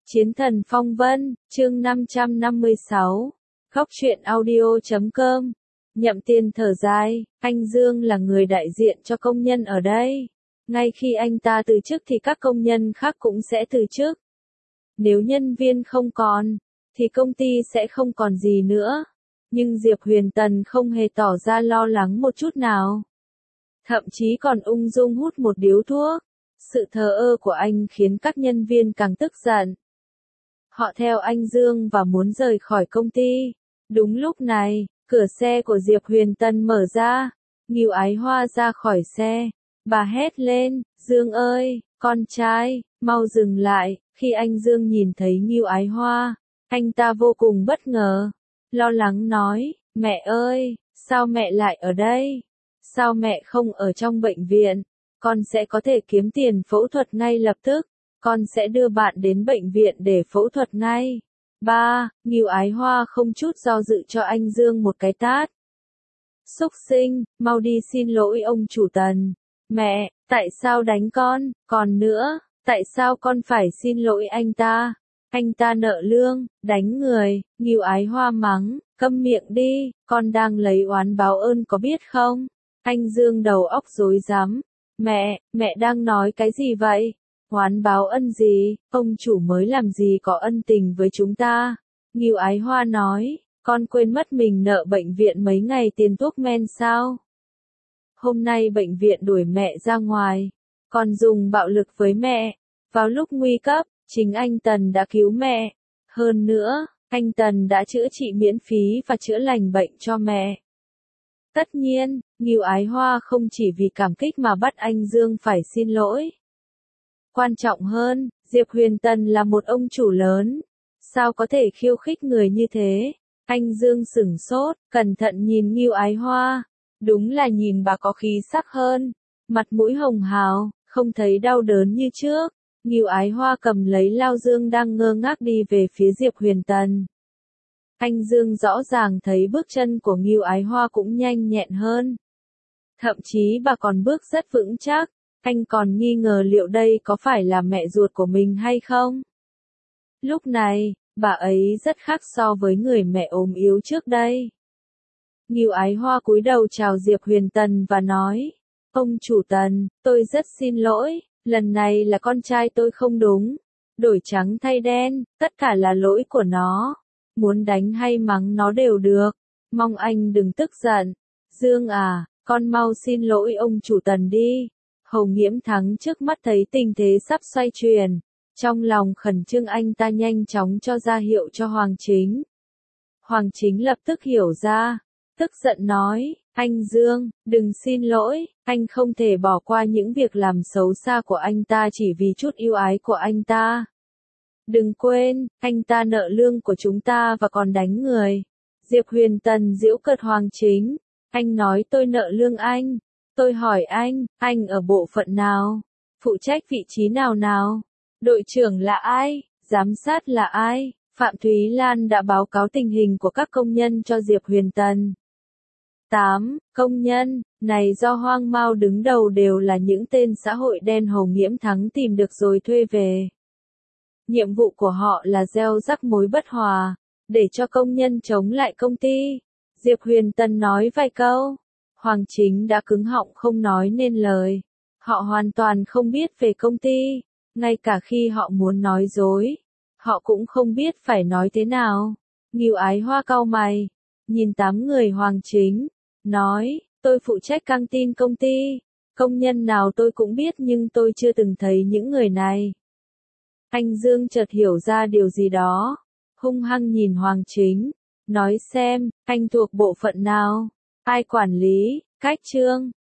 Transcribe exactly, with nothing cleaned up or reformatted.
Chiến thần phong vân, chương năm trăm năm mươi sáu. Góc truyện audio chấm com. Nhậm Tiên thở dài, anh Dương là người đại diện cho công nhân ở đây. Ngay khi anh ta từ chức thì các công nhân khác cũng sẽ từ chức. Nếu nhân viên không còn, thì công ty sẽ không còn gì nữa. Nhưng Diệp Huyền Tần không hề tỏ ra lo lắng một chút nào. Thậm chí còn ung dung hút một điếu thuốc. Sự thờ ơ của anh khiến các nhân viên càng tức giận. Họ theo anh Dương và muốn rời khỏi công ty. Đúng lúc này, cửa xe của Diệp Huyền Tần mở ra. Ngưu Ái Hoa ra khỏi xe. Bà hét lên, Dương ơi, con trai, mau dừng lại. Khi anh Dương nhìn thấy Ngưu Ái Hoa, anh ta vô cùng bất ngờ. Lo lắng nói, mẹ ơi, sao mẹ lại ở đây? Sao mẹ không ở trong bệnh viện? Con sẽ có thể kiếm tiền phẫu thuật ngay lập tức. Con sẽ đưa bạn đến bệnh viện để phẫu thuật ngay. Ba, Ngưu Ái Hoa không chút do dự cho anh Dương một cái tát. Xúc sinh, mau đi xin lỗi ông chủ Tần. Mẹ, tại sao đánh con? Còn nữa, tại sao con phải xin lỗi anh ta? Anh ta nợ lương, đánh người. Ngưu Ái Hoa mắng, câm miệng đi, con đang lấy oán báo ơn có biết không? Anh Dương đầu óc rối rắm. Mẹ, mẹ đang nói cái gì vậy? Oán báo ân gì? Ông chủ mới làm gì có ân tình với chúng ta? Ngưu Ái Hoa nói, con quên mất mình nợ bệnh viện mấy ngày tiền thuốc men sao? Hôm nay bệnh viện đuổi mẹ ra ngoài, còn dùng bạo lực với mẹ. Vào lúc nguy cấp, chính anh Tần đã cứu mẹ. Hơn nữa, anh Tần đã chữa trị miễn phí và chữa lành bệnh cho mẹ. Tất nhiên, Ngưu Ái Hoa không chỉ vì cảm kích mà bắt anh Dương phải xin lỗi. Quan trọng hơn, Diệp Huyền Tần là một ông chủ lớn. Sao có thể khiêu khích người như thế? Anh Dương sửng sốt, cẩn thận nhìn Ngưu Ái Hoa. Đúng là nhìn bà có khí sắc hơn. Mặt mũi hồng hào, không thấy đau đớn như trước. Ngưu Ái Hoa cầm lấy Lao Dương đang ngơ ngác đi về phía Diệp Huyền Tần. Anh Dương rõ ràng thấy bước chân của Ngưu Ái Hoa cũng nhanh nhẹn hơn. Thậm chí bà còn bước rất vững chắc. Anh còn nghi ngờ liệu đây có phải là mẹ ruột của mình hay không? Lúc này, bà ấy rất khác so với người mẹ ốm yếu trước đây. Ngưu Ái Hoa cúi đầu chào Diệp Huyền Tần và nói, ông chủ Tần, tôi rất xin lỗi, lần này là con trai tôi không đúng. Đổi trắng thay đen, tất cả là lỗi của nó. Muốn đánh hay mắng nó đều được. Mong anh đừng tức giận. Dương à, con mau xin lỗi ông chủ Tần đi. Hầu Nghiễm Thắng trước mắt thấy tình thế sắp xoay chuyển. Trong lòng khẩn trương anh ta nhanh chóng cho ra hiệu cho Hoàng Chính. Hoàng Chính lập tức hiểu ra. Tức giận nói, anh Dương, đừng xin lỗi, anh không thể bỏ qua những việc làm xấu xa của anh ta chỉ vì chút yêu ái của anh ta. Đừng quên, anh ta nợ lương của chúng ta và còn đánh người. Diệp Huyền Tần giễu cợt Hoàng Chính. Anh nói tôi nợ lương anh. Tôi hỏi anh, anh ở bộ phận nào? Phụ trách vị trí nào nào? Đội trưởng là ai? Giám sát là ai? Phạm Thúy Lan đã báo cáo tình hình của các công nhân cho Diệp Huyền Tần. tám. Công nhân, này do Hoang Mao đứng đầu đều là những tên xã hội đen Hầu Nghiễm Thắng tìm được rồi thuê về. Nhiệm vụ của họ là gieo rắc mối bất hòa, để cho công nhân chống lại công ty. Diệp Huyền Tần nói vài câu. Hoàng Chính đã cứng họng không nói nên lời. Họ hoàn toàn không biết về công ty. Ngay cả khi họ muốn nói dối, họ cũng không biết phải nói thế nào. Ngưu Ái Hoa cau mày, nhìn tám người Hoàng Chính, nói, tôi phụ trách căng tin công ty. Công nhân nào tôi cũng biết nhưng tôi chưa từng thấy những người này. Anh Dương chợt hiểu ra điều gì đó. Hung hăng nhìn Hoàng Chính, nói xem, anh thuộc bộ phận nào? Ai quản lý, cách trương,